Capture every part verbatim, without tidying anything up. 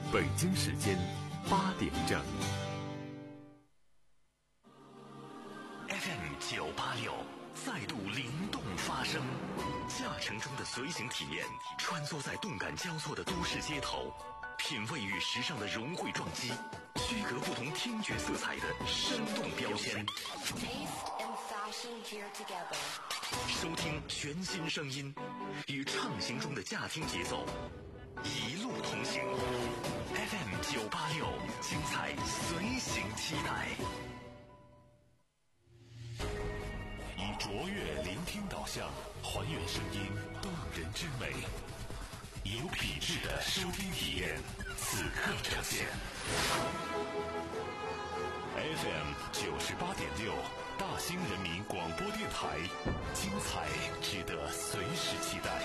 北京时间八点整。 F M 九八六再度灵动发声，驾乘中的随行体验，穿梭在动感交错的都市街头，品味与时尚的融汇撞击，区隔不同听觉色彩的生动标签。收听全新声音，与畅行中的驾听节奏一路同行。F M 九八六，精彩随行期待。以卓越聆听导向，还原声音动人之美，有品质的收听体验，此刻呈现。F M 九十八点六，大兴人民广播电台，精彩值得随时期待。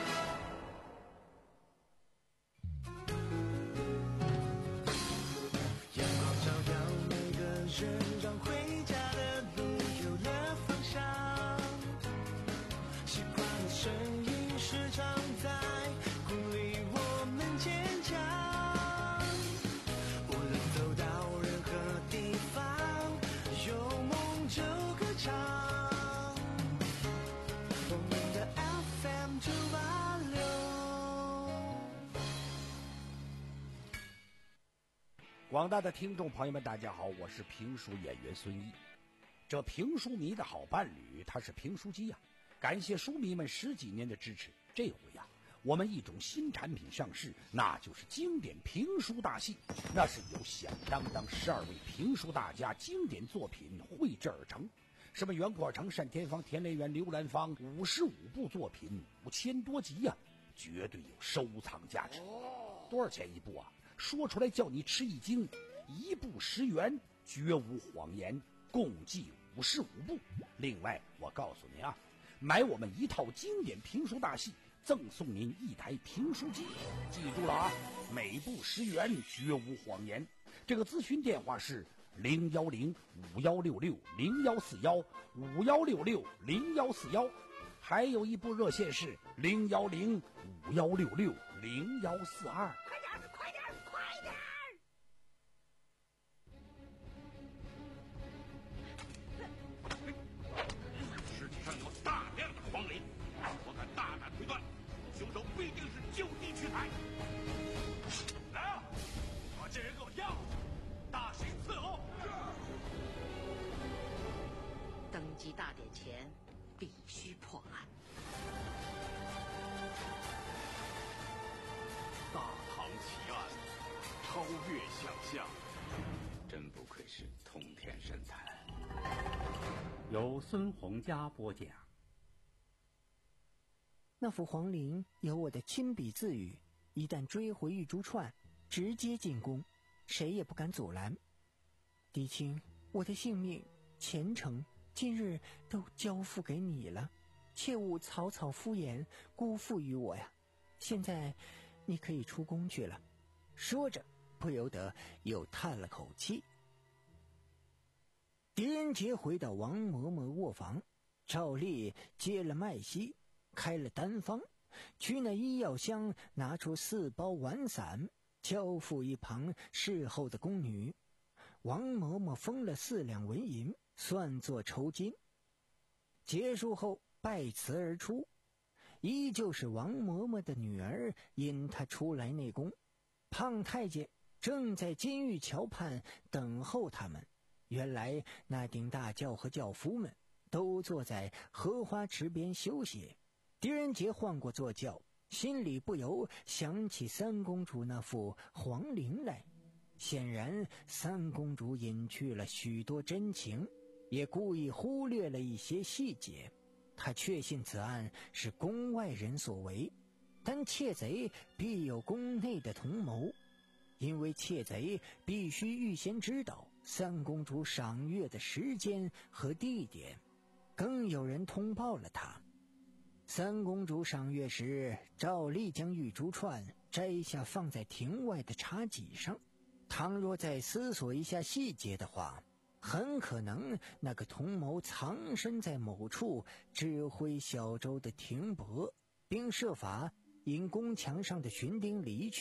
阳光照耀每个人，让回家的路有了方向。习惯的声音时常在鼓励我们坚强。无论走到任何地方，有梦就歌唱。我们的 F M 九八六。 广大的听众朋友们，大家好，我是评书演员孙一。这评书迷的好伴侣，他是评书机呀、啊。感谢书迷们十几年的支持，这回呀、啊，我们一种新产品上市，那就是经典评书大戏。那是由响当当十二位评书大家经典作品绘制而成，什么袁阔成、单田芳、田连元、刘兰芳，五十五部作品，五千多集呀、啊，绝对有收藏价值。多少钱一部啊？说出来叫你吃一惊，一部十元，绝无谎言，共计五十五部。另外，我告诉你啊，买我们一套经典评书大戏，赠送您一台评书机。记住了啊，每部十元，绝无谎言。这个咨询电话是零幺零五幺六六零幺四幺五幺六六零幺四幺，还有一部热线是零幺零五幺六六零幺四二。 快点，快点，快点！ 尸体上有大量的黄磷，我敢大胆推断，凶手必定是就地取材。来啊，把这人给我押，大刑伺候。 登基大典前必须破案。 大唐奇案，超越想象， 真不愧是通天神探。 由孙洪佳播讲。 那幅黄陵有我的亲笔自语，一旦追回玉珠串，直接进宫，谁也不敢阻拦。狄青，我的性命、前程，今日都交付给你了，切勿草草敷衍，辜负于我呀！现在你可以出宫去了。说着，不由得又叹了口气。狄仁杰回到王嬷嬷卧房，照例接了脉息，开了单方，取那医药箱，拿出四包丸散，交付一旁侍候的宫女。王嬷嬷封了四两纹银，算作酬金。结束后拜辞而出，依旧是王嬷嬷的女儿引她出来内宫。胖太监正在金玉桥畔等候他们。原来那顶大轿和轿夫们都坐在荷花池边休息。狄仁杰换过坐轿，心里不由想起三公主那副黄陵来。显然三公主隐去了许多真情，也故意忽略了一些细节。他确信此案是宫外人所为，但窃贼必有宫内的同谋，因为窃贼必须预先知道三公主赏月的时间和地点，更有人通报了他。三公主赏月时，照例将玉珠串摘下放在庭外的茶几上。倘若再思索一下细节的话，很可能那个同谋藏身在某处，指挥小舟的停泊，并设法引宫墙上的巡丁离去。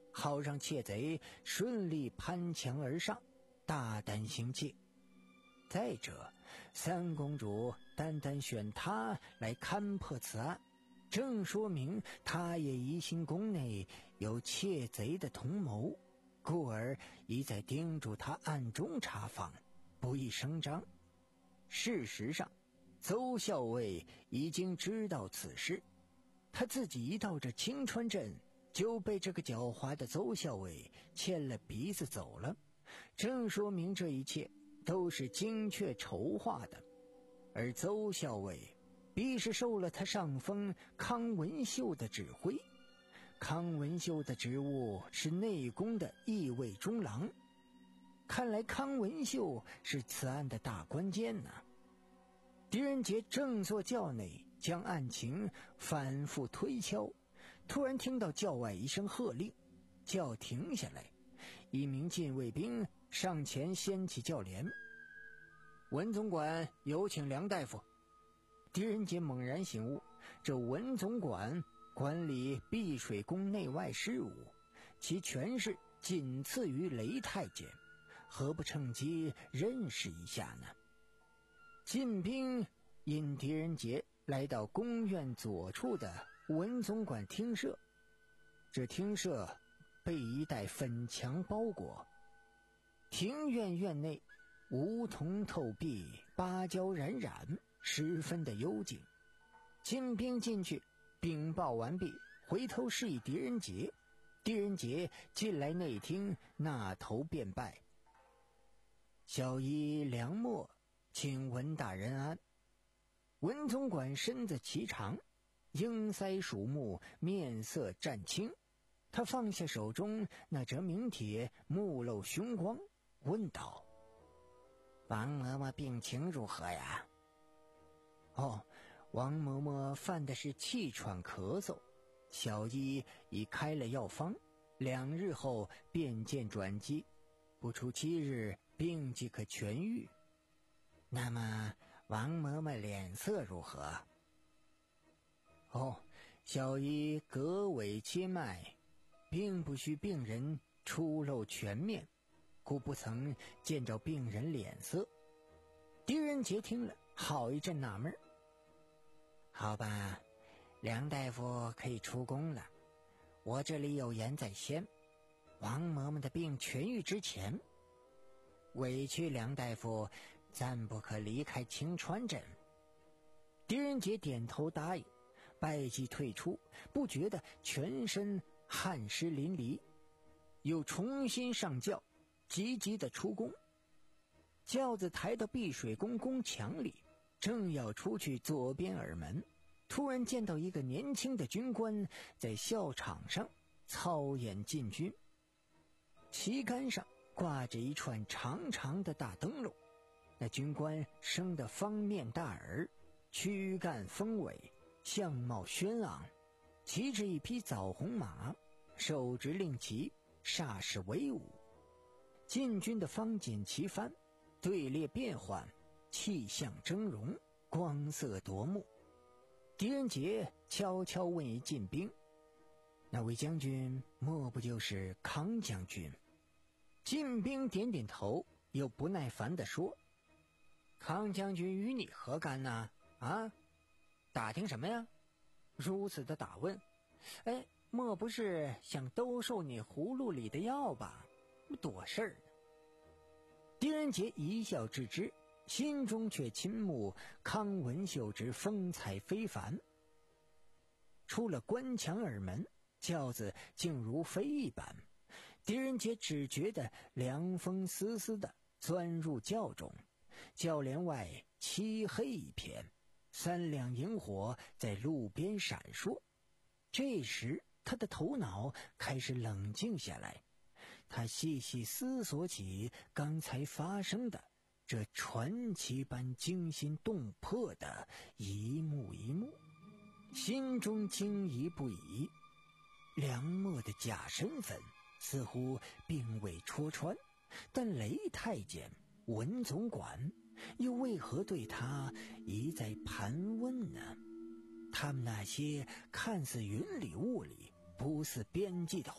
好让窃贼顺利攀墙而上，大胆行窃。再者，三公主单单选他来勘破此案，正说明他也疑心宫内有窃贼的同谋，故而一再叮嘱他暗中查访，不易声张。事实上，邹校尉已经知道此事，他自己一到这青川镇，就被这个狡猾的邹校尉牵了鼻子走了，正说明这一切都是精确筹划的。而邹校尉必是受了他上峰康文秀的指挥，康文秀的职务是内宫的议尉中郎，看来康文秀是此案的大关键呢、啊。狄仁杰正坐轿内，将案情反复推敲，突然听到轿外一声喝令，轿停下来，一名禁卫兵上前掀起轿帘。文总管有请梁大夫。狄仁杰猛然醒悟，这文总管管理碧水宫内外事务，其权势仅次于雷太监，何不趁机认识一下呢？进兵引狄仁杰来到宫院左处的文总管厅舍，这厅舍被一带粉墙包裹，庭院院内梧桐透壁，芭蕉冉冉，十分的幽静。进兵进去禀报完毕，回头示意狄仁杰，狄仁杰进来内厅，纳头便拜。小医梁默，请文大人安。文总管身子颀长，鹰腮鼠目，面色湛青。他放下手中那折名帖，目露凶光，问道：王嬷嬷病情如何呀？哦，王嬷嬷犯的是气喘咳嗽，小医已开了药方，两日后便见转机，不出七日病即可痊愈。那么王嬷嬷脸色如何？哦，小医隔尾切脉，并不需病人出露全面，故不曾见着病人脸色。狄仁杰听了好一阵纳闷。好吧，梁大夫可以出宫了，我这里有言在先，王嬷嬷的病痊愈之前，委屈梁大夫暂不可离开青川镇。狄仁杰点头答应，拜祭退出，不觉得全身汗湿淋漓，又重新上轿，急急地出宫。轿子抬到碧水宫宫墙里，正要出去左边耳门，突然见到一个年轻的军官在校场上操演禁军，旗杆上挂着一串长长的大灯笼。那军官生得方面大耳，躯干丰伟，相貌轩昂，骑着一匹枣红马，手执令旗，煞是威武。禁军的方锦旗幡，队列变幻，气象峥嵘，光色夺目。狄仁杰悄悄问一禁兵：那位将军莫不就是康将军？禁兵点点头，又不耐烦地说：康将军与你何干呢？啊，打听什么呀？如此的打问，哎，莫不是想兜售你葫芦里的药吧？多事儿呢。狄仁杰一笑置之，心中却倾慕康文秀之风采非凡。出了关墙耳门，轿子竟如飞一般，狄仁杰只觉得凉风丝丝的钻入轿中，轿帘外漆黑一片，三两萤火在路边闪烁。这时他的头脑开始冷静下来，他细细思索起刚才发生的这传奇般惊心动魄的一幕一幕，心中惊疑不已。梁默的假身份似乎并未戳穿，但雷太监、文总管又为何对他一再盘问呢？他们那些看似云里雾里、不似边际的话，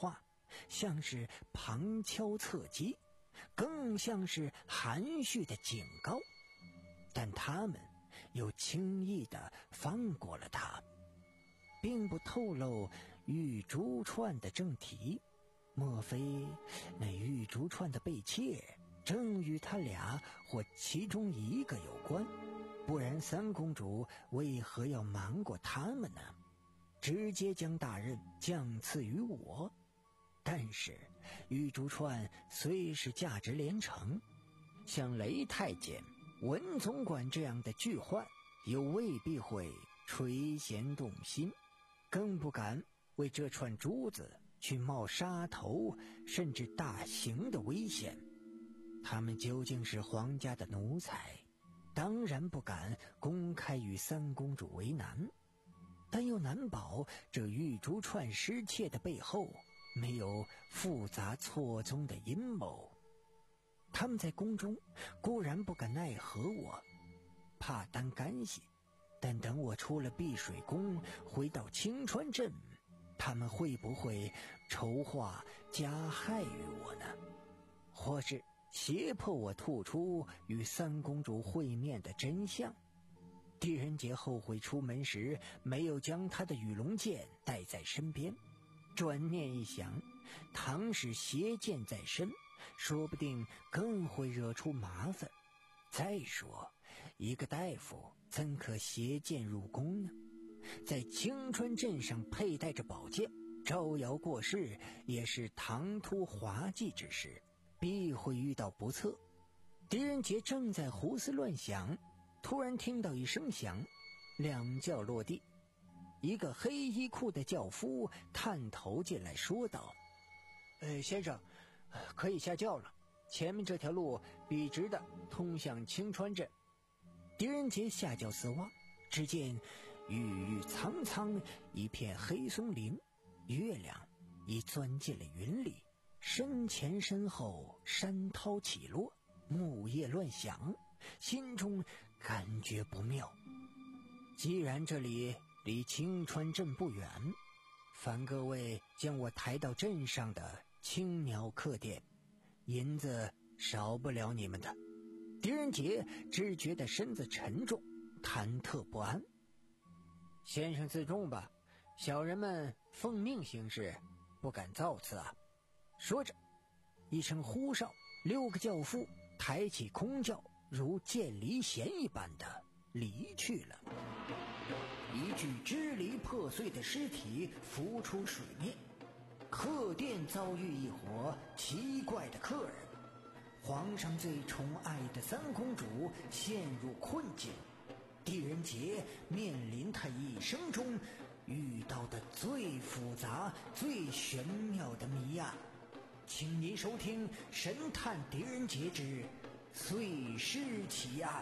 像是旁敲侧击，更像是含蓄的警告，但他们又轻易地放过了他，并不透露玉珠串的正题。莫非那玉珠串的被窃正与他俩或其中一个有关？不然三公主为何要瞒过他们呢？直接将大任降赐于我。但是玉珠串虽是价值连城，像雷太监、文总管这样的巨宦又未必会垂涎动心，更不敢为这串珠子去冒杀头甚至大刑的危险。他们究竟是皇家的奴才，当然不敢公开与三公主为难，但又难保这玉珠串失窃的背后没有复杂错综的阴谋。他们在宫中固然不敢奈何我，怕担干系，但等我出了碧水宫，回到青川镇，他们会不会筹划加害于我呢？或是胁迫我吐出与三公主会面的真相？狄仁杰后悔出门时没有将他的羽龙剑带在身边，转念一想，倘使携剑在身，说不定更会惹出麻烦。再说，一个大夫怎可携剑入宫呢？在青川镇上佩戴着宝剑，招摇过市也是唐突滑稽之事，必会遇到不测。狄仁杰正在胡思乱想，突然听到一声响，两轿落地，一个黑衣裤的轿夫探头进来说道：呃，先生，可以下轿了，前面这条路笔直的通向青川镇。狄仁杰下轿四望，只见郁郁苍苍一片黑松林，月亮已钻进了云里，身前身后山涛起落，木叶乱响，心中感觉不妙。既然这里离青川镇不远，烦各位将我抬到镇上的青鸟客店，银子少不了你们的。狄仁杰只觉得身子沉重，忐忑不安。先生自重吧，小人们奉命行事，不敢造次啊。说着一声呼哨，六个轿夫抬起空轿，如箭离弦一般的离去了。一具支离破碎的尸体浮出水面，客店遭遇一伙奇怪的客人，皇上最宠爱的三公主陷入困境，狄仁杰面临他一生中遇到的最复杂最玄妙的谜案。请您收听《神探狄仁杰之碎尸奇案》。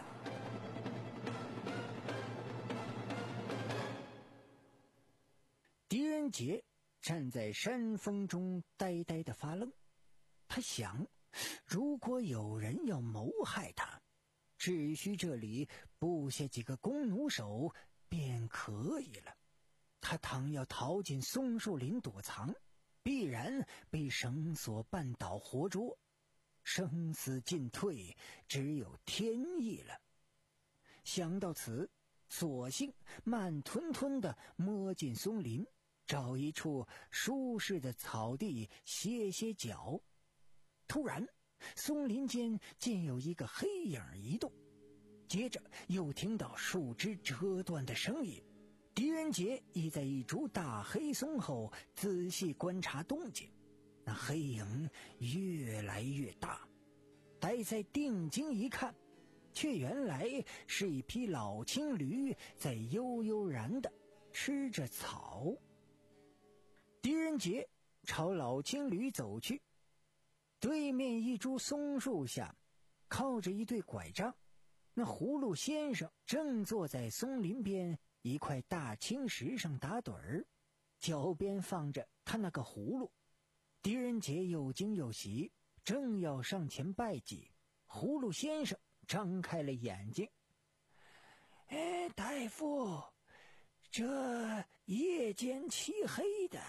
狄仁杰站在山峰中呆呆地发愣，他想，如果有人要谋害他，只需这里布下几个弓弩手便可以了。他倘要逃进松树林躲藏，必然被绳索绊倒活捉，生死进退只有天意了。想到此，索性慢吞吞地摸进松林，找一处舒适的草地歇歇脚。突然松林间竟有一个黑影移动，接着又听到树枝折断的声音。狄仁杰已在一株大黑松后仔细观察动静，那黑影越来越大，待再定睛一看，却原来是一匹老青驴在悠悠然地吃着草。狄仁杰朝老青驴走去，对面一株松树下靠着一对拐杖，那葫芦先生正坐在松林边一块大青石上打盹儿，脚边放着他那个葫芦。狄仁杰又惊又喜，正要上前拜祭，葫芦先生张开了眼睛：哎，大夫，这夜间漆黑的，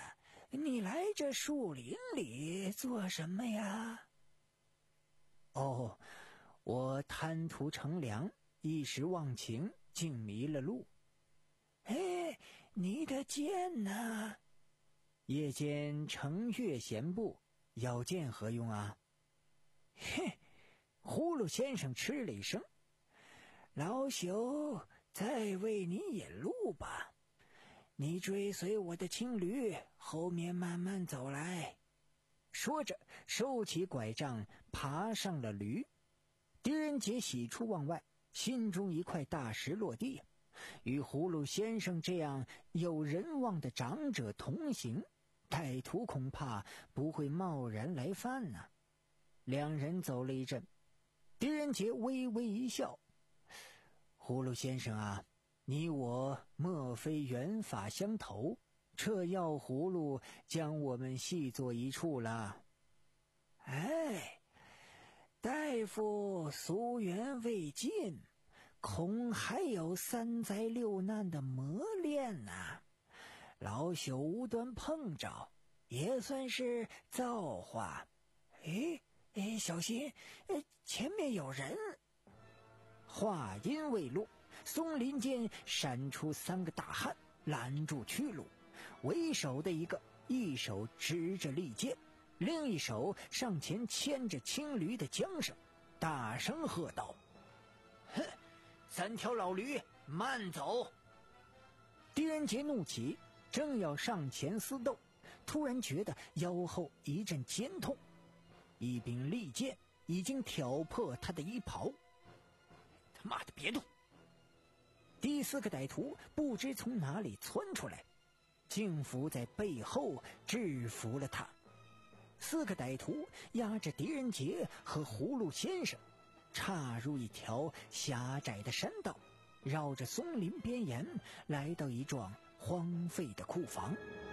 你来这树林里做什么呀？哦，我贪图乘凉，一时忘情，竟迷了路。哎，你的剑呢？夜间乘月闲步，要剑何用啊？嘿，葫芦先生吃了一声，老朽再为你引路吧。你追随我的青驴，后面慢慢走来。说着收起拐杖，爬上了驴。狄仁杰喜出望外，心中一块大石落地。与葫芦先生这样有人望的长者同行，歹徒恐怕不会贸然来犯呢、啊。两人走了一阵，狄仁杰微微一笑：葫芦先生啊，你我莫非缘法相投，这药葫芦将我们系作一处了。哎，大夫夙缘未尽，恐还有三灾六难的磨练呐、啊。老朽无端碰着，也算是造化。哎哎，小心，呃，前面有人。话音未落，松林间闪出三个大汉，拦住去路。为首的一个一手执着利剑，另一手上前牵着青驴的缰绳，大声喝道：哼，三条老驴，慢走！狄仁杰怒起，正要上前厮斗，突然觉得腰后一阵尖痛，一柄利剑已经挑破他的衣袍。他妈的，别动！第四个歹徒不知从哪里窜出来，竟伏在背后制服了他。四个歹徒压着狄仁杰和葫芦先生，岔入一条狭窄的山道，绕着松林边沿来到一幢荒废的库房。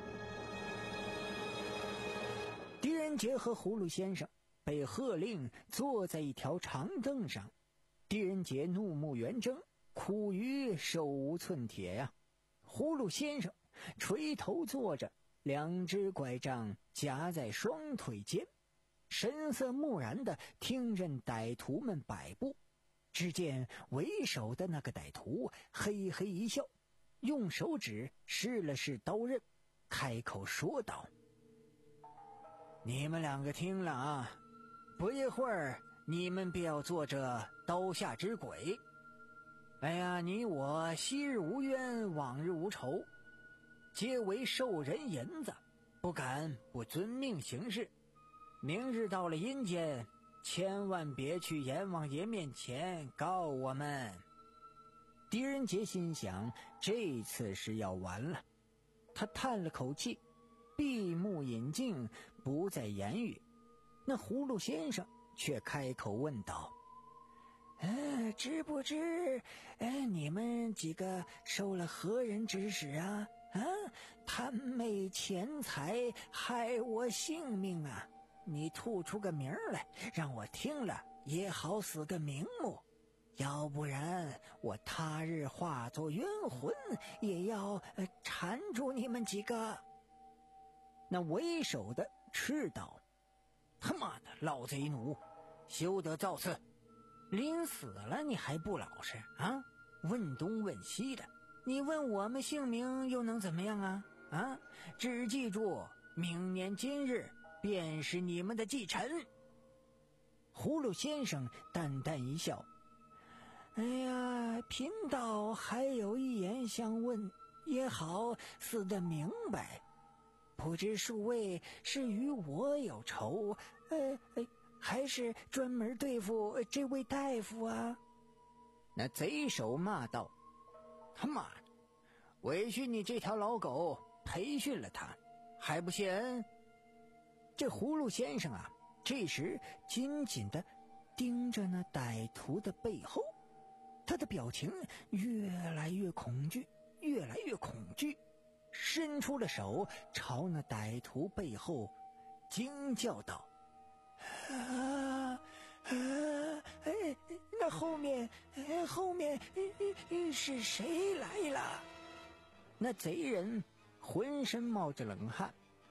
狄仁杰和葫芦先生被喝令坐在一条长凳上，狄仁杰怒目圆睁，苦于手无寸铁呀、啊。葫芦先生垂头坐着，两只拐杖夹在双腿间，神色木然地听任歹徒们摆布。只见为首的那个歹徒嘿嘿一笑，用手指试了试刀刃，开口说道：你们两个听了啊，不一会儿你们便要做这刀下之鬼。哎呀，你我昔日无冤，往日无仇，皆为受人银子，不敢不遵命行事。明日到了阴间，千万别去阎王爷面前告我们。狄仁杰心想，这次是要完了。他叹了口气，闭目隐静，不再言语。那葫芦先生却开口问道：呃，知不知呃，你们几个受了何人指使啊？啊，贪昧钱财，害我性命啊！你吐出个名来，让我听了也好死个瞑目。要不然我他日化作冤魂，也要、呃、缠住你们几个。那为首的斥道：他妈的，老贼奴，休得造次！临死了你还不老实啊？问东问西的，你问我们姓名又能怎么样啊？啊，只记住，明年今日便是你们的忌辰。葫芦先生淡淡一笑：哎呀，贫道还有一言相问，也好死得明白。不知数位是与我有仇，呃，还是专门对付这位大夫啊？那贼首骂道：他妈的，委屈你这条老狗培训了他，还不谢恩？这葫芦先生啊，这时紧紧地盯着那歹徒的背后，他的表情越来越恐惧，越来越恐惧，伸出了手朝那歹徒背后惊叫道：啊啊！哎，那后面，后面是谁来了？那贼人浑身冒着冷汗，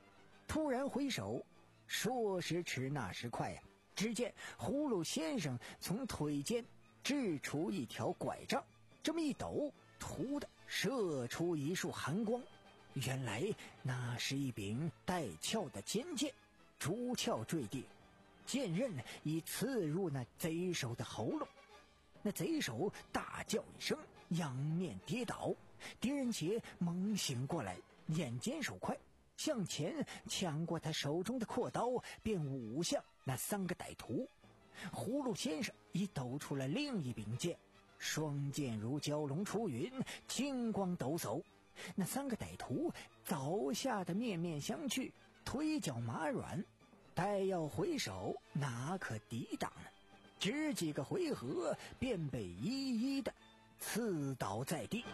突然回手，说时迟那时快呀、啊！只见葫芦先生从腿间掷出一条拐杖，这么一抖，突的射出一束寒光。原来那是一柄带鞘的尖剑，竹鞘坠地，剑刃已刺入那贼首的喉咙。那贼首大叫一声，仰面跌倒。狄仁杰猛醒过来，眼尖手快，向前抢过他手中的阔刀，便舞向那三个歹徒。葫芦先生已抖出了另一柄剑，双剑如蛟龙出云，金光抖擞。那三个歹徒早吓得面面相觑，腿脚麻软，待要回手，哪可抵挡呢？只几个回合，便被一一的刺倒在地。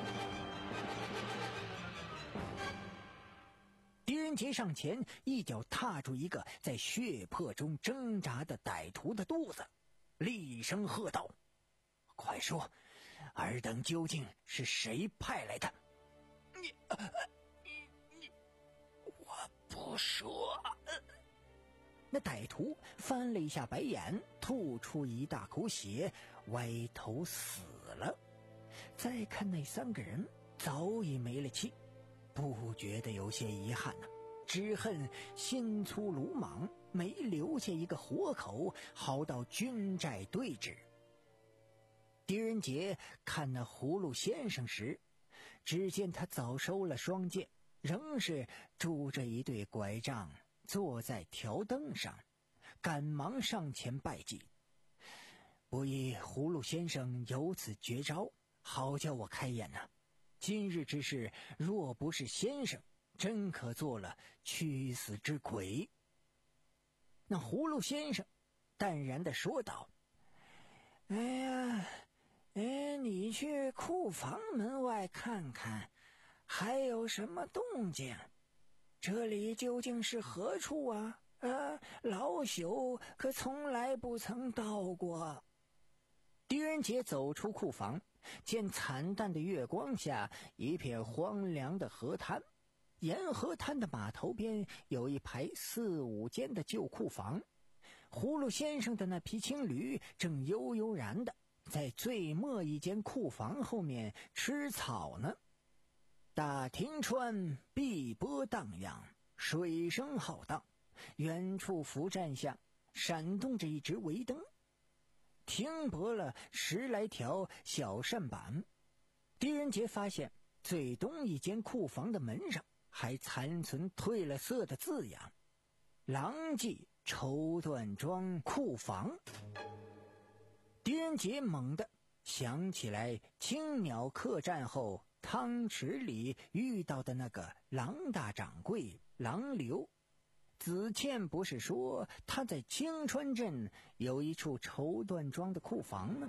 狄仁杰上前一脚踏住一个在血泊中挣扎的歹徒的肚子，厉声喝道：“快说，尔等究竟是谁派来的？”你、呃、你你我不说。那歹徒翻了一下白眼，吐出一大口血，歪头死了。再看那三个人早已没了气，不觉得有些遗憾呢、啊，只恨心粗鲁莽，没留下一个活口，好到军寨对峙。狄仁杰看那葫芦先生时，只见他早收了双剑，仍是拄着一对拐杖，坐在条凳上，赶忙上前拜祭。不意葫芦先生有此绝招，好叫我开眼呐、啊！今日之事，若不是先生，真可做了屈死之鬼。那葫芦先生淡然地说道：“哎呀，哎，你去库房门外看看，还有什么动静？这里究竟是何处啊？啊，老朽可从来不曾到过。”狄仁杰走出库房，见惨淡的月光下一片荒凉的河滩，沿河滩的码头边有一排四五间的旧库房，葫芦先生的那匹青驴正悠悠然的在最末一间库房后面吃草呢。大亭川碧波荡漾，水声浩荡，远处浮栈下闪动着一只围灯，停泊了十来条小扇板。狄仁杰发现最东一间库房的门上还残存褪了色的字样：狼藉绸缎庄库房。狄仁杰猛地想起来青鸟客栈后汤池里遇到的那个郎大掌柜郎刘。子倩不是说他在青川镇有一处绸缎庄的库房吗？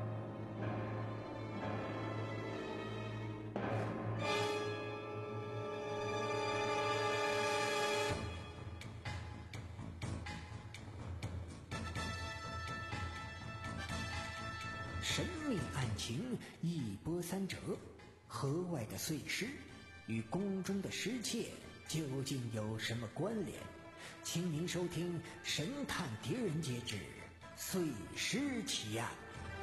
神秘案情一波三折，河外的碎尸与宫中的失窃究竟有什么关联？请您收听《神探狄仁杰之碎尸奇案》。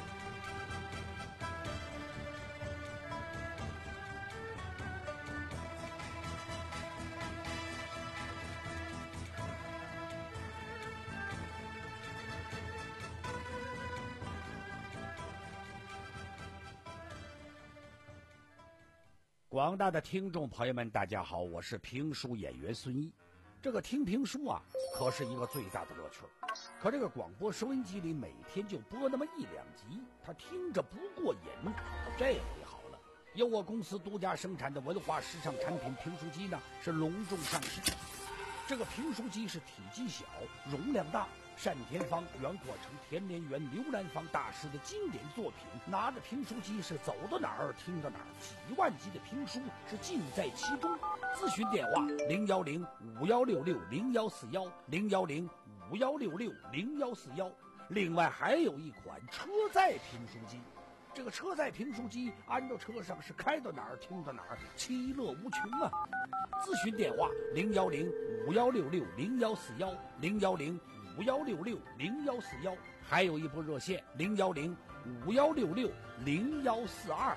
广大的听众朋友们，大家好，我是评书演员孙一。这个听评书啊，可是一个最大的乐趣。可这个广播收音机里每天就播那么一两集，他听着不过瘾。这回好了，由我公司独家生产的文化时尚产品评书机呢，是隆重上市。这个评书机是体积小，容量大，单田芳、袁阔成、田连元、刘兰芳大师的经典作品。拿着评书机是走到哪儿听到哪儿，几万集的评书是尽在其中。咨询电话零幺零五幺六六零幺四幺零幺零五幺六六零幺四幺。另外还有一款车载评书机， 这个车载评书机安到车上是开到哪儿听到哪儿，其乐无穷啊！咨询电话零幺零五幺六六零幺四幺零幺零五幺六六零幺四幺，还有一部热线零幺零五幺六六零幺四二。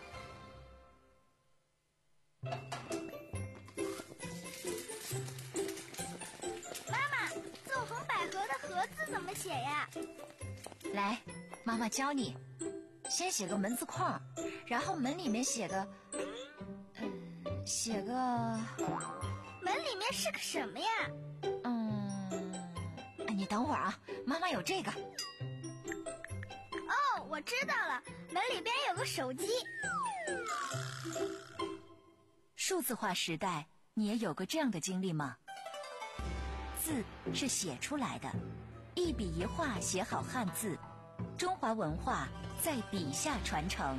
妈妈，纵横捭阖的阖字怎么写呀？ 来，妈妈教你。先写个门字框，然后门里面写个，嗯，写个。 门里面是个什么呀？ 嗯，你等会儿啊，妈妈有这个。 哦，我知道了，门里边有个手机。 数字化时代，你也有过这样的经历吗？字是写出来的，一笔一画写好汉字，中华文化在笔下传承。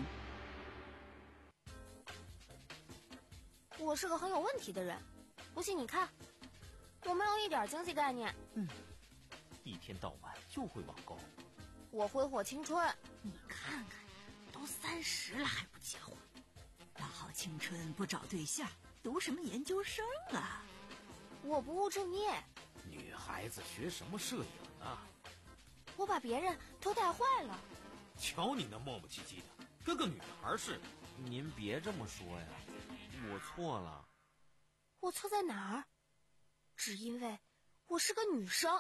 我是个很有问题的人，不信你看，我没有一点经济概念。 嗯，一天到晚就会网购。 我挥霍青春。 你看看，都三十了还不结婚，大好青春不找对象，读什么研究生啊？ 我不务正业。 女孩子学什么摄影啊？ 我把别人都带坏了。 瞧你那磨磨唧唧的，跟个女孩似的。您别这么说呀，我错了。 我错在哪儿？只因为我是个女生。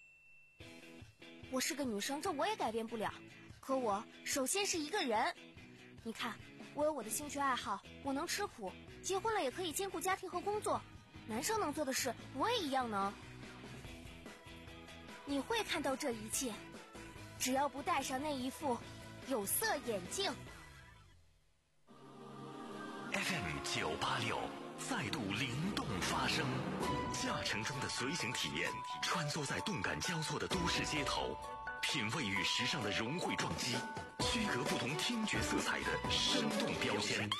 我是个女生，这我也改变不了。可我首先是一个人。你看，我有我的兴趣爱好，我能吃苦，结婚了也可以兼顾家庭和工作。男生能做的事，我也一样能。你会看到这一切，只要不戴上那一副有色眼镜。 F M 九八六再度灵动发声，驾乘中的随行体验，穿梭在动感交错的都市街头，品味与时尚的融汇撞击，区隔不同听觉色彩的生动标签。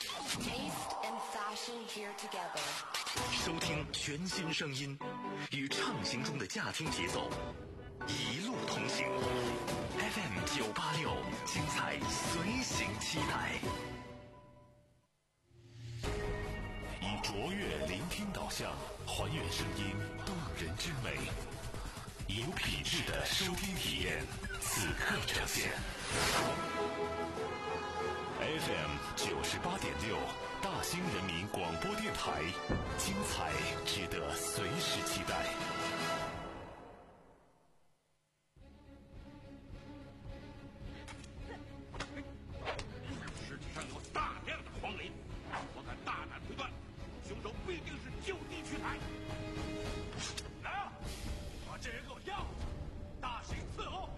收听全新声音，与畅行中的驾听节奏，一路同行。F M 九八六，精彩随行期待。以卓越聆听导向，还原声音动人之美，以有品质的收听体验，此刻呈现。F M 九十八点六，大兴人民广播电台，精彩值得随时期待。 世界上有大量的荒林，我敢大胆推断，凶手必定是就地取材。来啊，把这人给我要，大刑伺候。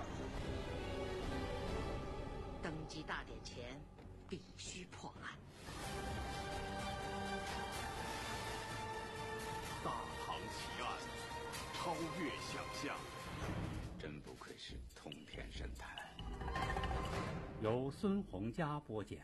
登基大典前必须破案。 大唐奇案，超越想象。 真不愧是通天神探。 由孙洪佳播讲。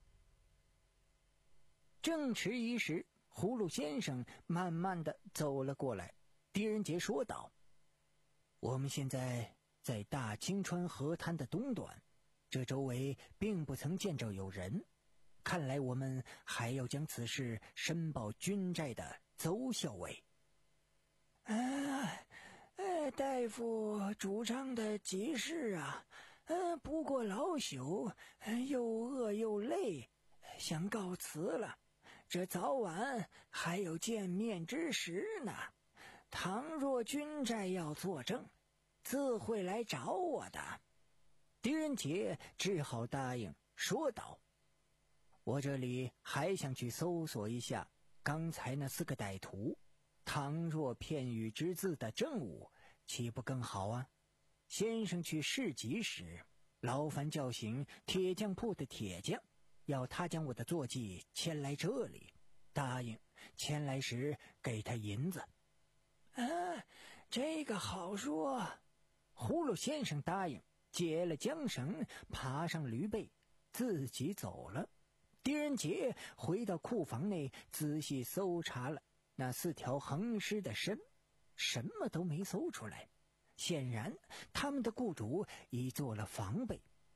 正迟一时，葫芦先生慢慢的走了过来。狄仁杰说道：“我们现在在大清川河滩的东端，这周围并不曾见着有人，看来我们还要将此事申报军寨的邹校尉。”啊，呃，大夫主张的极是啊，呃，不过老朽又饿又累，想告辞了。这早晚还有见面之时呢。倘若军寨要作证，自会来找我的。狄仁杰只好答应，说道：“我这里还想去搜索一下刚才那四个歹徒，倘若片语之字的证物，岂不更好啊？先生去市集时，劳烦叫醒铁匠铺的铁匠，要他将我的坐骑牵来这里，答应牵来时给他银子。”啊，这个好说。葫芦先生答应，解了缰绳，爬上驴背，自己走了。狄仁杰回到库房内，仔细搜查了那四条横尸的身，什么都没搜出来。显然他们的雇主已做了防备，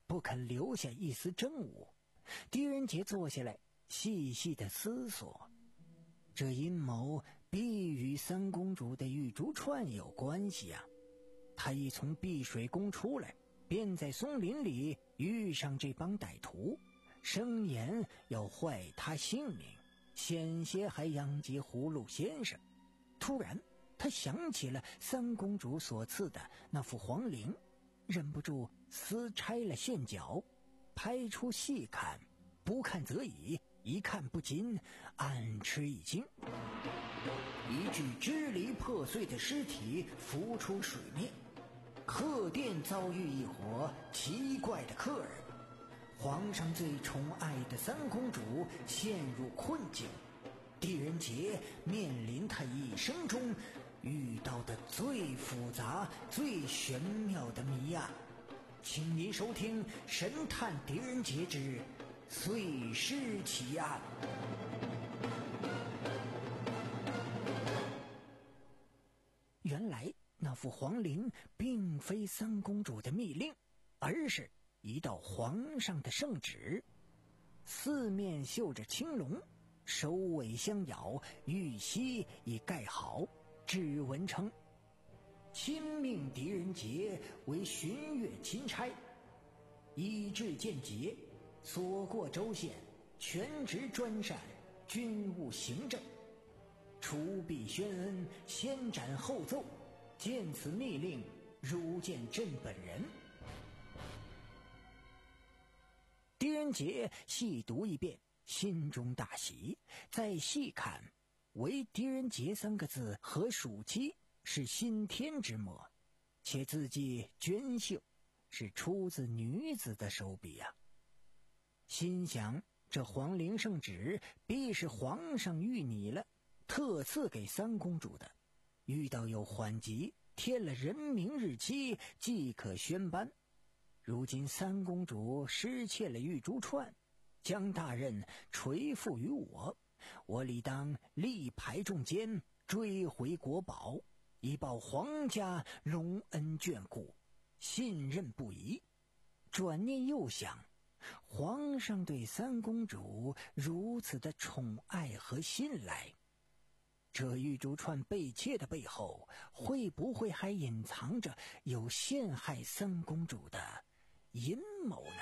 不肯留下一丝证物。狄仁杰坐下来细细的思索，这阴谋必与三公主的玉珠串有关系啊。他一从碧水宫出来，便在松林里遇上这帮歹徒，声言要坏他性命，险些还殃及葫芦先生。突然他想起了三公主所赐的那副黄绫，忍不住撕拆了线脚，拍出细看，不看则已，一看不禁暗吃一惊。一具支离破碎的尸体浮出水面，客店遭遇一伙奇怪的客人，皇上最宠爱的三公主陷入困境，狄仁杰面临他一生中遇到的最复杂最玄妙的谜案。请您收听《神探狄仁杰之碎尸奇案》。原来那副黄绫并非三公主的密令，而是一道皇上的圣旨，四面绣着青龙，首尾相咬，玉玺已盖好，指文称亲命狄仁杰为巡阅钦差，以至见节，所过州县全职专善，军务行政，除必宣恩，先斩后奏，见此密令，如见朕本人。狄仁杰细读一遍，心中大喜，再细看，唯狄仁杰三个字和属期是新添之墨，且字迹娟秀，是出自女子的手笔啊。心想这皇绫圣旨必是皇上御拟了，特赐给三公主的，遇到有缓急，添了人名日期即可宣颁。如今三公主失窃了玉珠串，将大任垂付于我，我理当力排众奸，追回国宝，以报皇家隆恩眷顾，信任不疑。转念又想，皇上对三公主如此的宠爱和信赖，这玉珠串被窃的背后，会不会还隐藏着有陷害三公主的阴谋呢？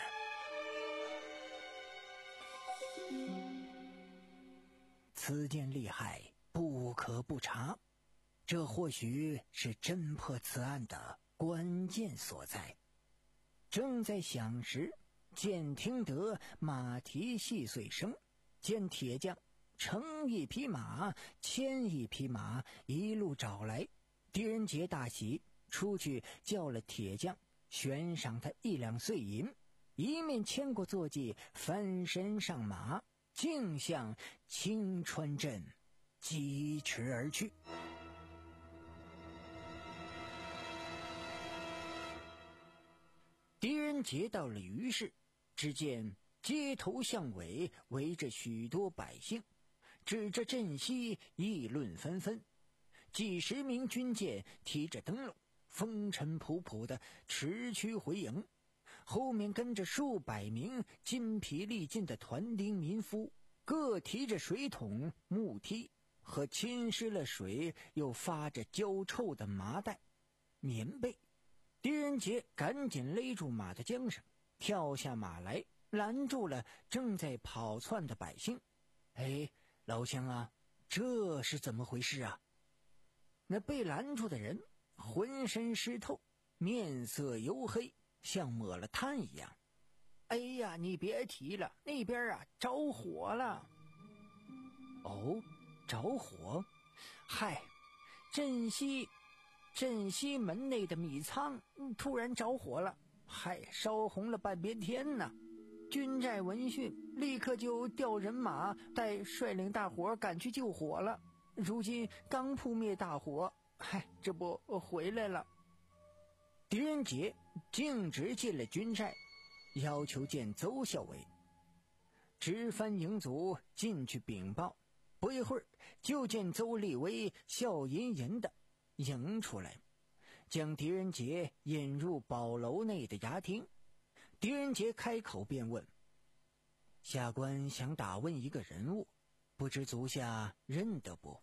此件厉害，不可不查，这或许是侦破此案的关键所在。正在想时，见听得马蹄细碎声，见铁匠乘一匹马，牵一匹马，一路找来。狄仁杰大喜，出去叫了铁匠，悬赏他一两碎银，一面牵过坐骑，翻身上马，径向青川镇疾驰而去。狄仁杰到了于市，只见街头巷尾围着许多百姓，指着镇西议论纷纷，几十名军舰提着灯笼，风尘仆仆的驰驱回营，后面跟着数百名筋疲力尽的团丁民夫，各提着水桶、木梯和浸湿了水又发着焦臭的麻袋、棉被。狄仁杰赶紧勒住马的缰绳，跳下马来，拦住了正在跑窜的百姓。哎，老乡啊，这是怎么回事啊？那被拦住的人浑身湿透，面色黝黑，像抹了炭一样。哎呀，你别提了，那边啊着火了。哦，着火？嗨，镇西镇西门内的米仓突然着火了，嗨，烧红了半边天呢。军寨闻讯，立刻就调人马带率领大伙赶去救火了。如今刚扑灭大火，嗨，这不回来了。狄仁杰径直进了军寨，要求见邹校尉。直番营卒进去禀报，不一会儿就见邹立威笑吟吟的迎出来，将狄仁杰引入宝楼内的衙厅。 狄仁杰开口便问：“下官想打问一个人物，不知足下认得不？”“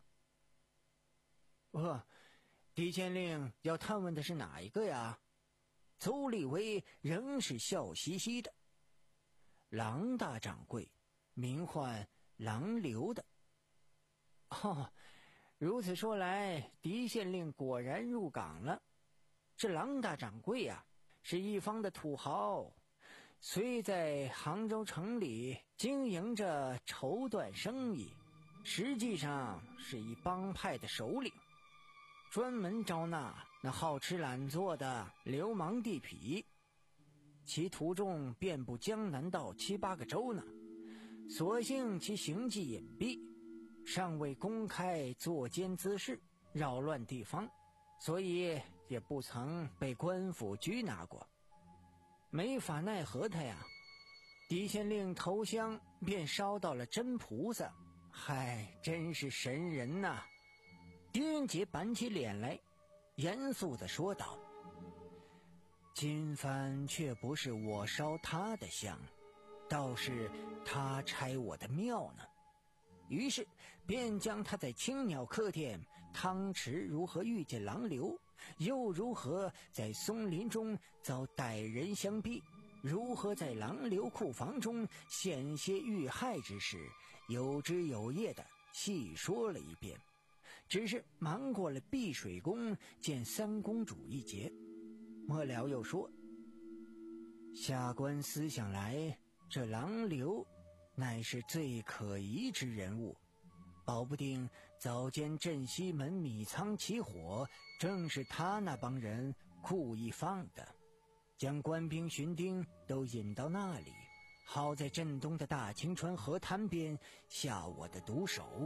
哦，狄县令要探问的是哪一个呀？”邹立威仍是笑嘻嘻的。“郎大掌柜，名唤郎刘的。”“哦，如此说来，狄县令果然入港了。这郎大掌柜啊，是一方的土豪，虽在杭州城里经营着绸缎生意，实际上是一帮派的首领，专门招纳那好吃懒做的流氓地痞，其徒众遍布江南道七八个州呢。所幸其行迹隐蔽，尚未公开作奸滋事，扰乱地方，所以也不曾被官府拘拿过。没法奈何他呀，狄县令头香便烧到了真菩萨，嗨，真是神人呐！”狄仁杰板起脸来，严肃地说道：“今番却不是我烧他的香，倒是他拆我的庙呢。”于是便将他在青鸟客店汤池如何遇见郎刘，又如何在松林中遭歹人相逼，如何在郎刘库房中险些遇害之事，有枝有叶的细说了一遍，只是瞒过了碧水宫见三公主一节。末了又说：“下官思想来，这郎刘乃是最可疑之人物，保不定早间镇西门米仓起火，正是他那帮人故意放的，将官兵巡丁都引到那里，好在镇东的大清川河滩边下我的毒手。”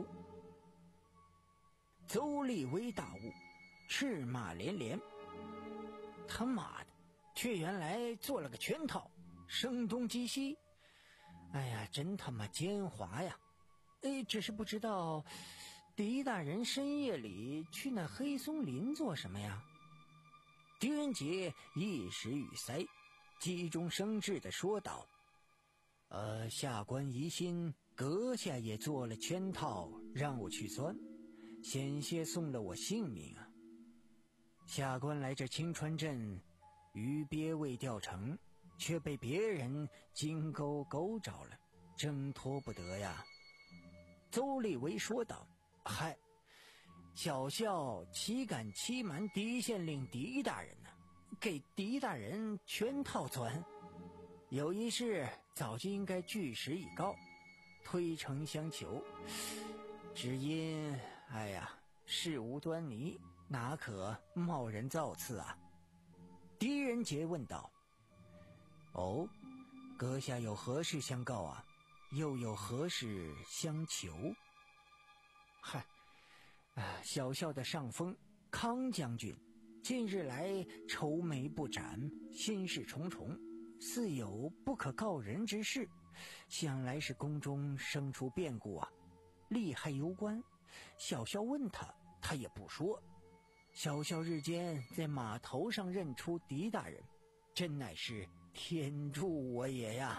邹立威大悟，斥骂连连：“他妈的，却原来做了个圈套，声东击西！哎呀，真他妈奸猾呀！哎，只是不知道狄大人深夜里去那黑松林做什么呀？”狄仁杰一时语塞，急中生智地说道：“呃，下官疑心阁下也做了圈套，让我去钻，险些送了我性命啊！下官来这青川镇，鱼鳖未钓成，却被别人金钩勾着了，挣脱不得呀。”邹立威说道：“嗨，小校岂敢欺瞒狄县令狄大人呢？给狄大人圈套钻，有一事早就应该据实以告，推诚相求，只因哎呀，事无端倪，哪可贸然造次啊？”狄仁杰问道：“哦，阁下有何事相告啊？又有何事相求？”“嗨，啊，小校的上峰康将军近日来愁眉不展，心事重重，似有不可告人之事，想来是宫中生出变故啊，利害攸关。小校问他，他也不说。小校日间在码头上认出狄大人，真乃是天助我也呀！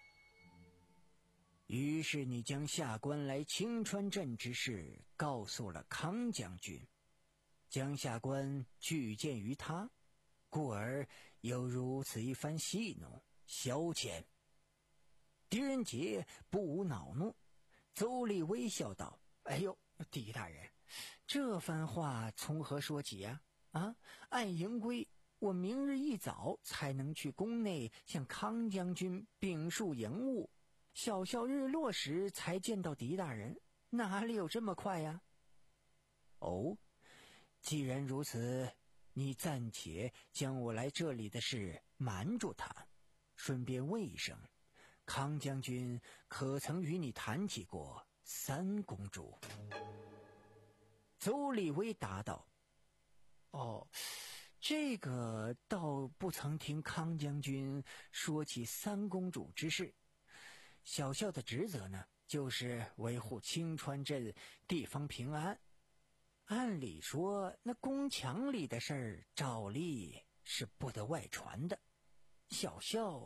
于是你将下官来青川镇之事告诉了康将军，将下官拒见于他，故而有如此一番戏弄消遣。”狄仁杰不无恼怒，邹立威笑道：“哎呦，狄大人，这番话从何说起呀？啊，按营规，我明日一早才能去宫内向康将军禀述营务，小校日落时才见到狄大人，哪里有这么快呀？”“哦，既然如此，你暂且将我来这里的事瞒住他，顺便问一声，康将军可曾与你谈起过三公主？”邹立威答道：“哦，这个倒不曾听康将军说起三公主之事。小校的职责呢，就是维护青川镇地方平安。按理说，那宫墙里的事儿，照例是不得外传的。小校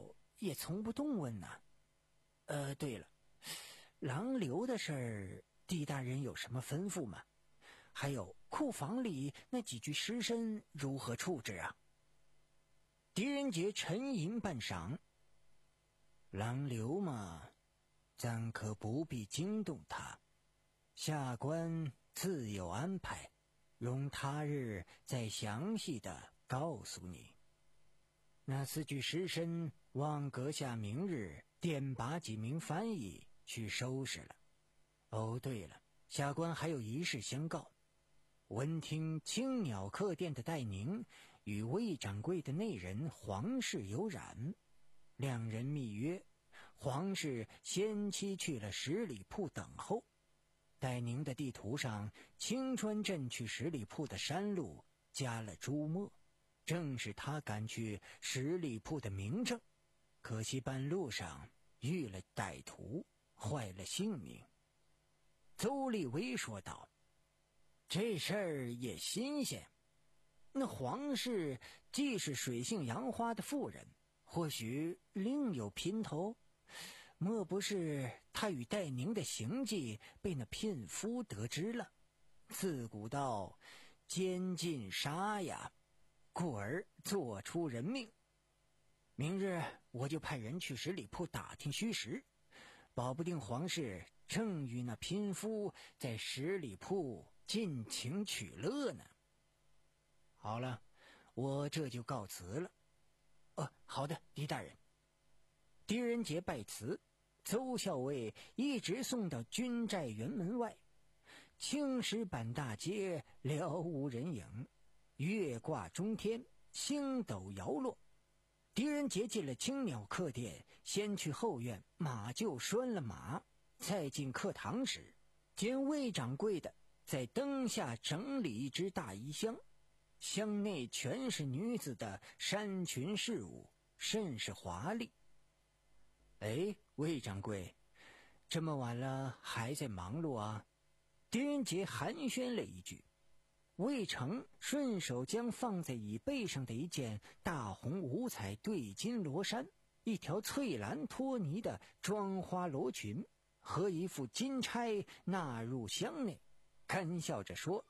也从不动问呐。呃，对了，郎流的事儿，狄大人有什么吩咐吗？还有库房里那几具尸身如何处置啊？狄仁杰沉吟半晌，郎流嘛，咱可不必惊动他，下官自有安排，容他日再详细的告诉你。那四具尸身，望阁下明日点拔几名翻译去收拾了。哦，对了，下官还有一事相告。闻听青鸟客店的戴宁与魏掌柜的内人黄氏有染，两人密约，黄氏先期去了十里铺等候。戴宁的地图上青川镇去十里铺的山路加了朱墨，正是他赶去十里铺的明证，可惜半路上遇了歹徒，坏了性命。邹立威说道：这事儿也新鲜，那黄氏既是水性杨花的妇人，或许另有姘头，莫不是他与戴宁的行迹被那聘夫得知了？自古道奸尽杀呀，故而做出人命。明日我就派人去十里铺打听虚实，保不定黄氏正与那姘夫在十里铺尽情取乐呢。好了，我这就告辞了。哦，好的，狄大人。狄仁杰拜辞，邹校尉一直送到军寨辕门外。青石板大街了无人影，月挂中天，星斗摇落。狄仁杰进了青鸟客店，先去后院马厩拴了马，再进客堂时，见魏掌柜的在灯下整理一只大衣箱，箱内全是女子的衫裙饰物，甚是华丽。哎，魏掌柜，这么晚了还在忙碌啊？狄仁杰寒暄了一句。魏成顺手将放在椅背上的一件大红五彩对襟罗衫，一条翠蓝托尼的妆花罗裙和一副金钗纳入箱内，干笑着说：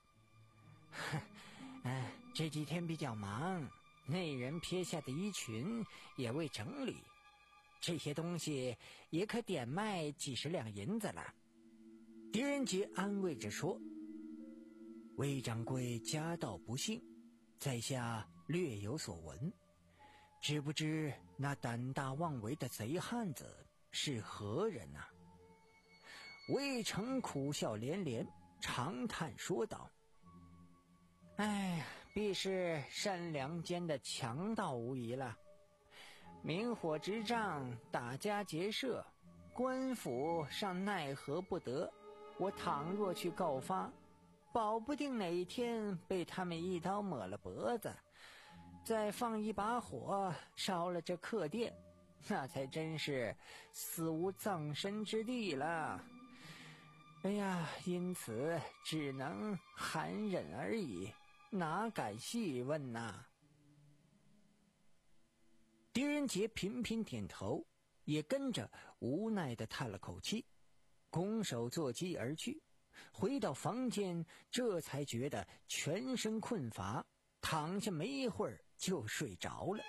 哎，这几天比较忙，内人撇下的衣裙也未整理，这些东西也可点卖几十两银子了。狄仁杰安慰着说：魏掌柜家道不幸，在下略有所闻，只不知那胆大妄为的贼汉子是何人啊？魏成苦笑连连，长叹说道：哎，必是善良间的强盗无疑了。明火执仗，打家劫舍，官府尚奈何不得，我倘若去告发，保不定哪一天被他们一刀抹了脖子，再放一把火烧了这客店，那才真是死无葬身之地了。哎呀，因此只能含忍而已，哪敢细问呐？狄仁杰频频点头，也跟着无奈地叹了口气，拱手坐机而去。回到房间，这才觉得全身困乏，躺下没一会儿就睡着了。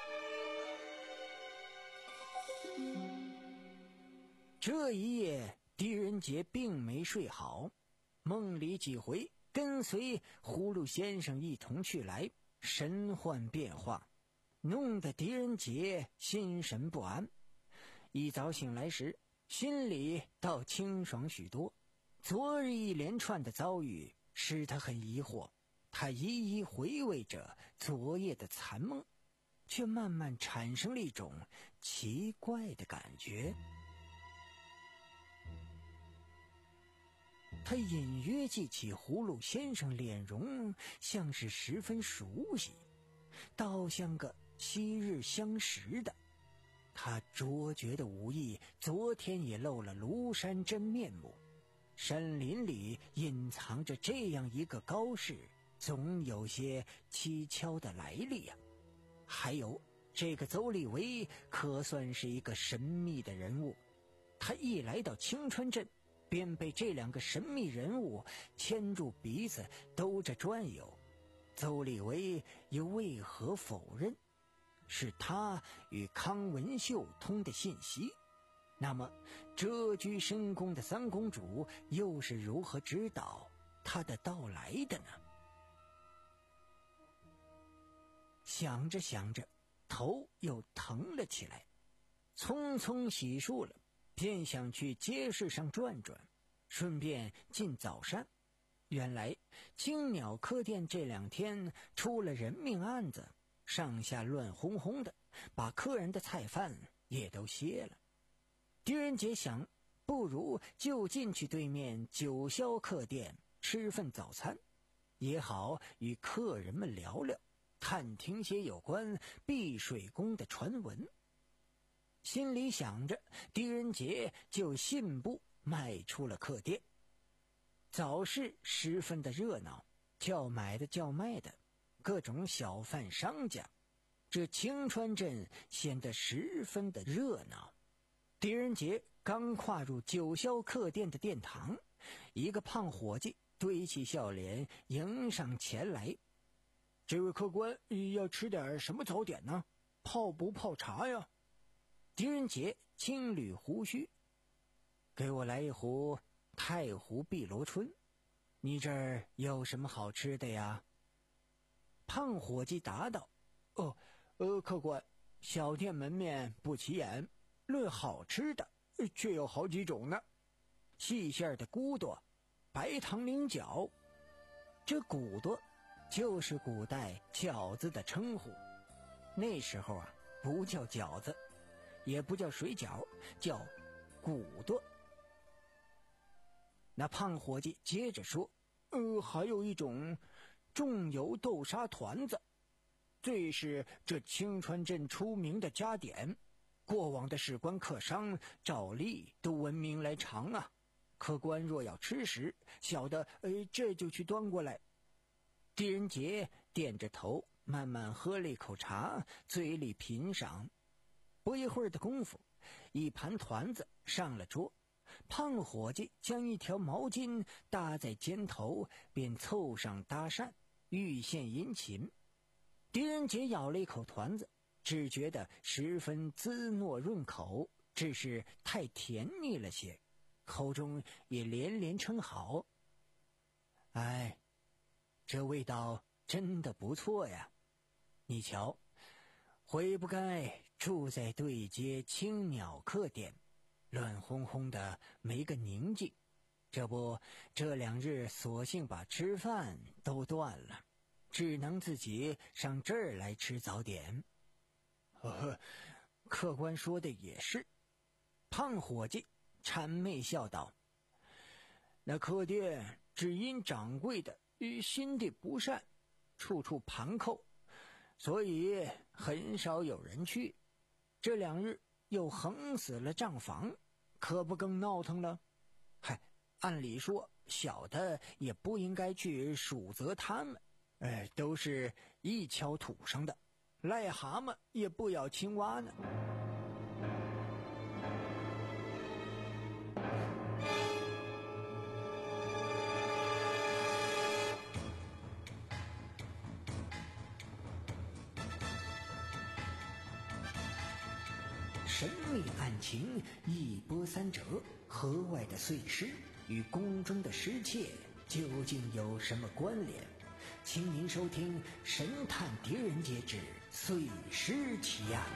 这一夜狄仁杰并没睡好，梦里几回跟随葫芦先生一同去来，神幻变化，弄得狄仁杰心神不安。一早醒来时，心里倒清爽许多。昨日一连串的遭遇使他很疑惑，他一一回味着昨夜的残梦，却慢慢产生了一种奇怪的感觉。他隐约记起葫芦先生脸容像是十分熟悉，倒像个昔日相识的。他卓绝的武艺昨天也露了庐山真面目，山林里隐藏着这样一个高士，总有些蹊跷的来历呀、啊。还有这个邹立维可算是一个神秘的人物，他一来到青川镇，便被这两个神秘人物牵住鼻子兜着转悠。邹立维又为何否认？是他与康文秀通的信息。那么谪居深宫的三公主又是如何知道他的到来的呢？想着想着，头又疼了起来，匆匆洗漱了，便想去街市上转转，顺便进早膳。原来青鸟客店这两天出了人命案子，上下乱哄哄的，把客人的菜饭也都歇了。狄仁杰想，不如就进去对面九霄客店吃份早餐，也好与客人们聊聊，探听些有关碧水宫的传闻。心里想着，狄仁杰就信步迈出了客店。早市十分的热闹，叫买的叫卖的，各种小贩商家，这青川镇显得十分的热闹。狄仁杰刚跨入九霄客店的殿堂，一个胖伙计堆起笑脸迎上前来。这位客官要吃点什么早点呢？泡不泡茶呀？狄仁杰轻捋胡须，给我来一壶太湖碧螺春。你这儿有什么好吃的呀？胖伙计答道：哦，呃，客官，小店门面不起眼，论好吃的却有好几种呢。细馅的骨朵，白糖菱角。这骨朵就是古代饺子的称呼，那时候啊，不叫饺子，也不叫水饺，叫骨朵。那胖伙计接着说：呃，还有一种重油豆沙团子，最是这青川镇出名的佳点，过往的史官客商照例都闻名来尝啊。客官若要吃时，小的呃这就去端过来。狄仁杰点着头，慢慢喝了一口茶，嘴里品赏。不一会儿的功夫，一盘团子上了桌。胖伙计将一条毛巾搭在肩头，便凑上搭讪，欲献殷勤。狄仁杰咬了一口团子，只觉得十分滋糯润口，只是太甜腻了些，口中也连连称好。哎，这味道真的不错呀！你瞧，悔不该住在对街青鸟客店，乱哄哄的没个宁静。这不，这两日索性把吃饭都断了，只能自己上这儿来吃早点。呵，客官说的也是。胖伙计谄媚笑道：那客店只因掌柜的心地不善，处处盘扣，所以很少有人去。这两日又横死了账房，可不更闹腾了？嗨，按理说小的也不应该去数责他们，哎，都是一锹土上的，癞蛤蟆也不咬青蛙呢。神秘案情一波三折，河外的碎尸与宫中的失窃究竟有什么关联？请您收听《神探狄仁杰之碎尸奇案》。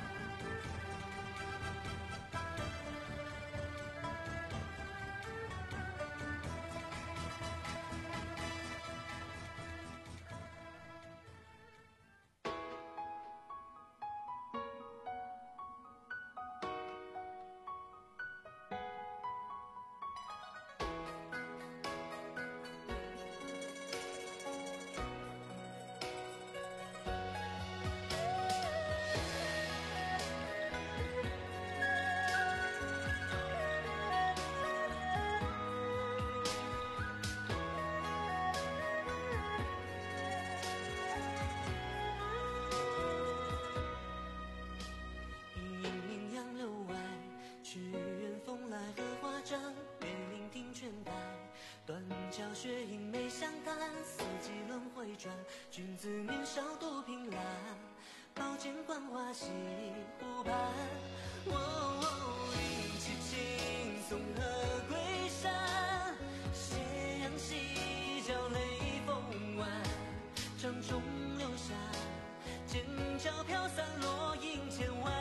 雪映梅香淡，四季轮回转，君子年少多凭栏，宝剑观花溪湖畔。哦哦，一起轻松和归山，斜阳西角雷锋晚，掌中流沙，剑角飘散落英千万。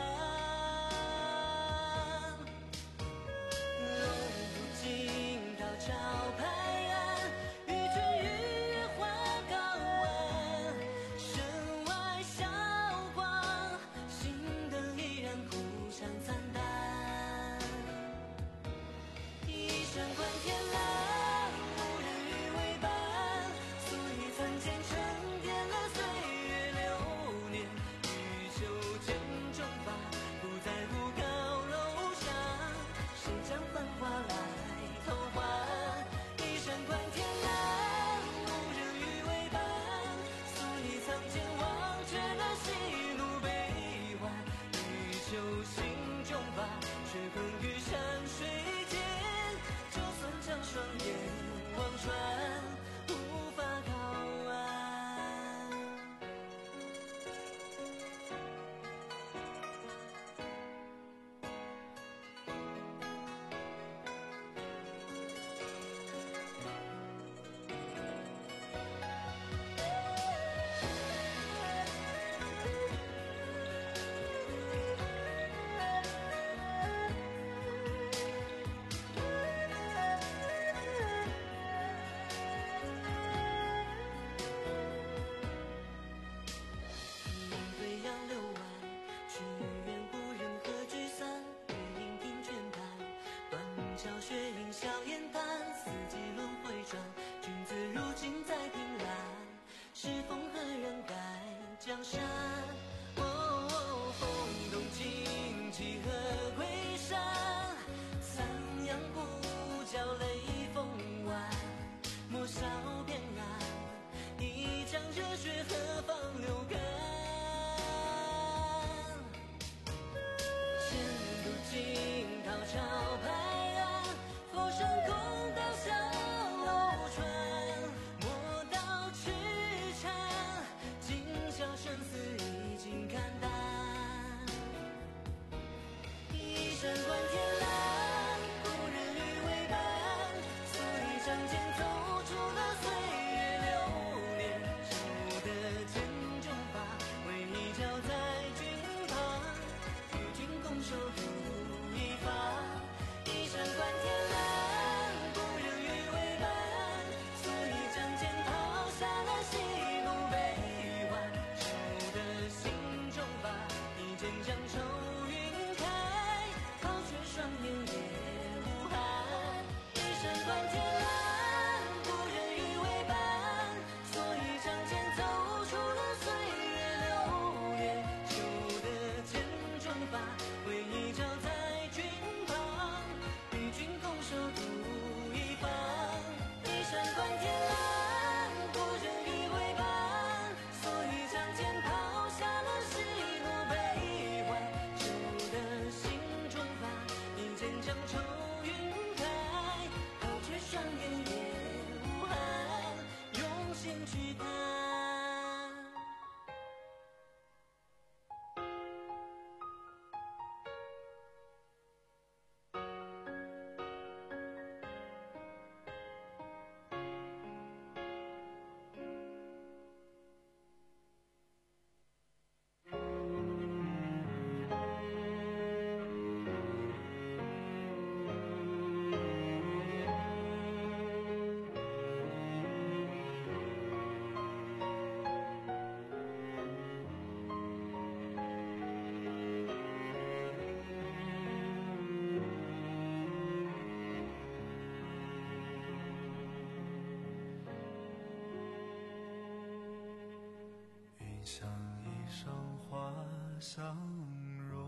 像一生花相融，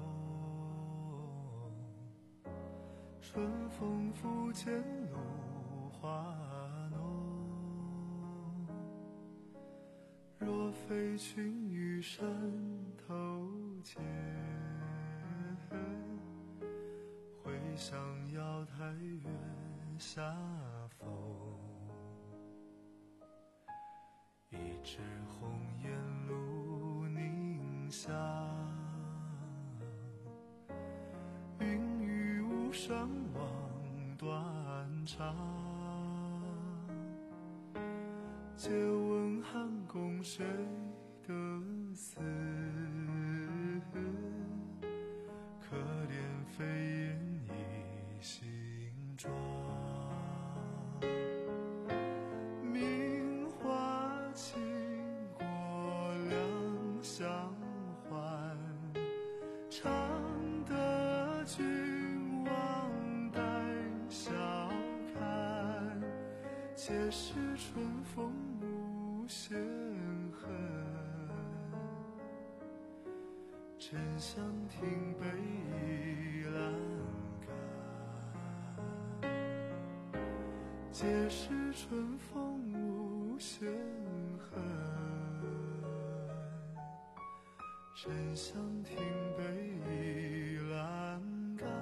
春风拂槛露花浓。若非群玉山头见，会向瑶台月下逢。 枝红颜露凝香，云雨巫山望断肠。借问汉宫谁得似？可怜飞燕倚新妆。名花倾国两相还，常得君王带笑看。皆是春风无限恨，沉香亭北倚阑干。皆是春风无限恨，沉香亭北倚阑干。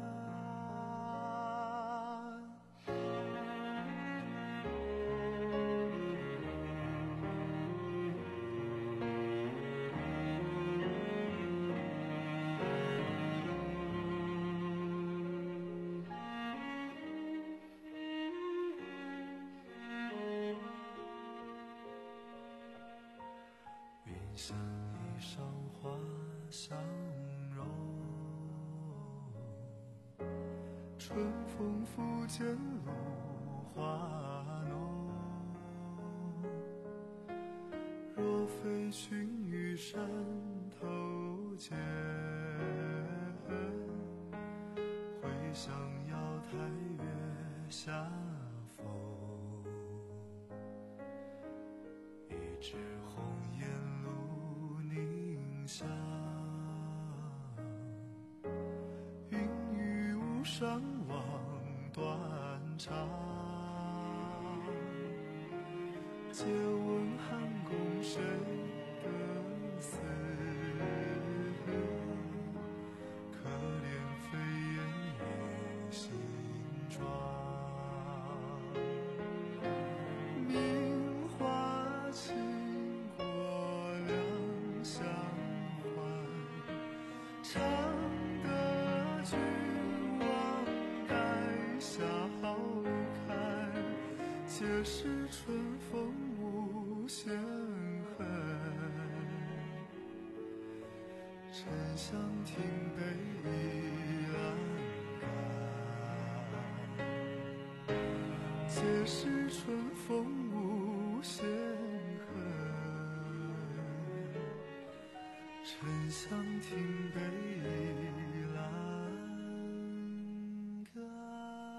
相依裳花相融，春风拂槛露华浓。若非君于山头见，会向瑶台月下逢。一枝红颜露凝香，云雨巫山望断肠。借问汉宫谁得似？可怜飞燕倚新妆。名花倾国两相还，常得君王带笑看。皆是春风无限恨，沉香亭北倚阑干。皆是春风无限恨，沉香亭北倚阑干。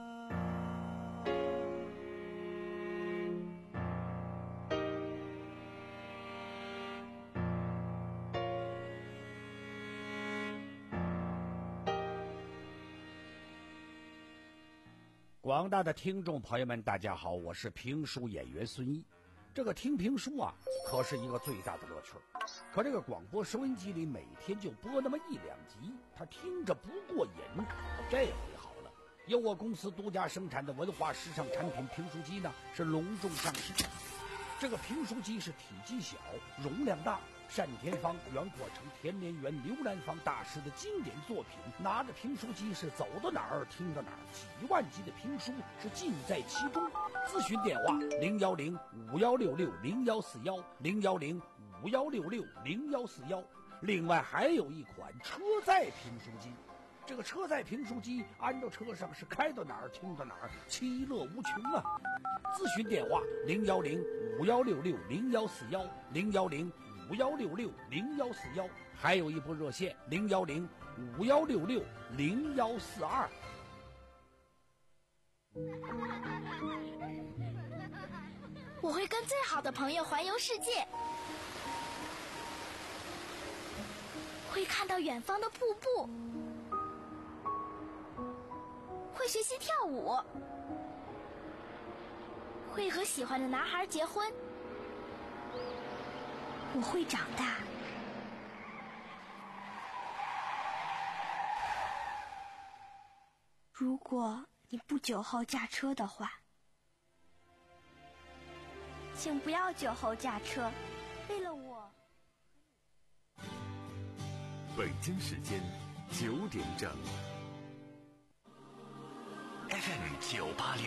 广大的听众朋友们，大家好，我是评书演员孙一。这个听评书啊，可是一个最大的乐趣。可这个广播收音机里每天就播那么一两集，他听着不过瘾。这回好了，由我公司独家生产的文化时尚产品评书机呢，是隆重上市。这个评书机是体积小，容量大，单田芳、袁阔成、田连元、刘兰芳大师的经典作品，拿着评书机是走到哪儿听到哪儿，几万集的评书是尽在其中。咨询电话零幺零五幺六六零幺四幺零幺零五幺六六零幺四幺。另外还有一款车载评书机，这个车载评书机安到车上是开到哪儿听到哪儿，其乐无穷啊！咨询电话零幺零五幺六六零幺四幺零幺零五幺六六零幺四幺，还有一部热线零幺零五幺六六零幺四二。 我会跟最好的朋友环游世界，会看到远方的瀑布，会学习跳舞，会和喜欢的男孩结婚。我会长大。如果你不酒后驾车的话， 请不要酒后驾车，为了我。 北京时间九点整 ，F M 九八六。